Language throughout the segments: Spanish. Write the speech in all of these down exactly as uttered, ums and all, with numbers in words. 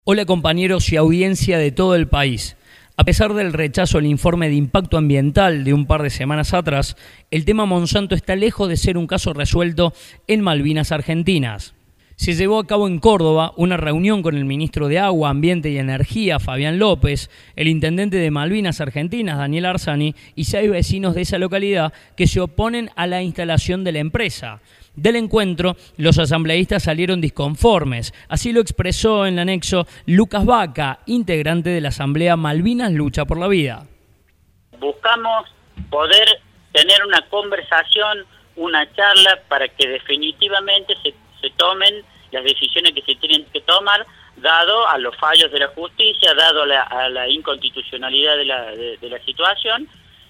Hola compañeros y audiencia de todo el país. A pesar del rechazo al informe de impacto ambiental de un par de semanas atrás, el tema Monsanto está lejos de ser un caso resuelto en Malvinas Argentinas. Se llevó a cabo en Córdoba una reunión con el ministro de Agua, Ambiente y Energía, Fabián López, el intendente de Malvinas Argentinas, Daniel Arzani, y seis vecinos de esa localidad que se oponen a la instalación de la empresa. Del encuentro, los asambleístas salieron disconformes. Así lo expresó en el anexo Lucas Vaca, integrante de la Asamblea Malvinas Lucha por la Vida. Buscamos poder tener una conversación, una charla para que definitivamente se, se tomen las decisiones que se tienen que tomar, dado a los fallos de la justicia, dado a la, a la inconstitucionalidad de la, de, de la situación.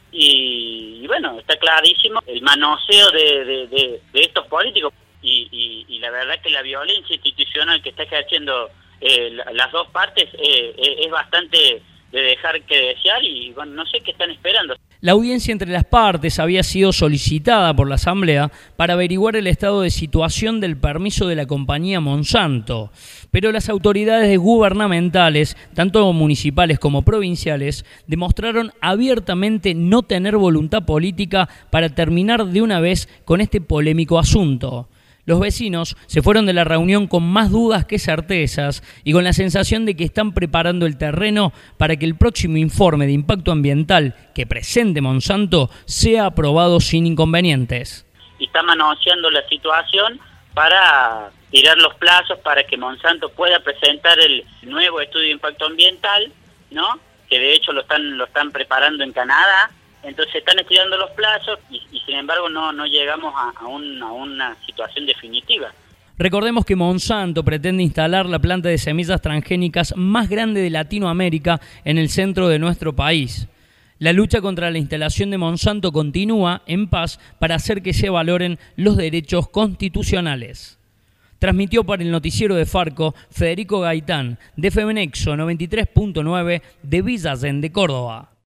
Y, y bueno, está clarísimo el manoseo de, de, de, de estos políticos y, y, y la verdad que la violencia institucional que está ejerciendo eh, la, las dos partes eh, eh, es bastante de dejar que desear y bueno, no sé qué están esperando. La audiencia entre las partes había sido solicitada por la Asamblea para averiguar el estado de situación del permiso de la compañía Monsanto, pero las autoridades gubernamentales, tanto municipales como provinciales, demostraron abiertamente no tener voluntad política para terminar de una vez con este polémico asunto. Los vecinos se fueron de la reunión con más dudas que certezas y con la sensación de que están preparando el terreno para que el próximo informe de impacto ambiental que presente Monsanto sea aprobado sin inconvenientes. Y está manoseando la situación para tirar los plazos para que Monsanto pueda presentar el nuevo estudio de impacto ambiental, ¿no? Que de hecho lo están lo están preparando en Canadá. Entonces están estirando los plazos y, y sin embargo no, no llegamos a, a, un, a una situación definitiva. Recordemos que Monsanto pretende instalar la planta de semillas transgénicas más grande de Latinoamérica en el centro de nuestro país. La lucha contra la instalación de Monsanto continúa en paz para hacer que se valoren los derechos constitucionales. Transmitió para el noticiero de Farco Federico Gaitán, de Femenexo noventa y tres punto nueve de Villa Allende, Córdoba.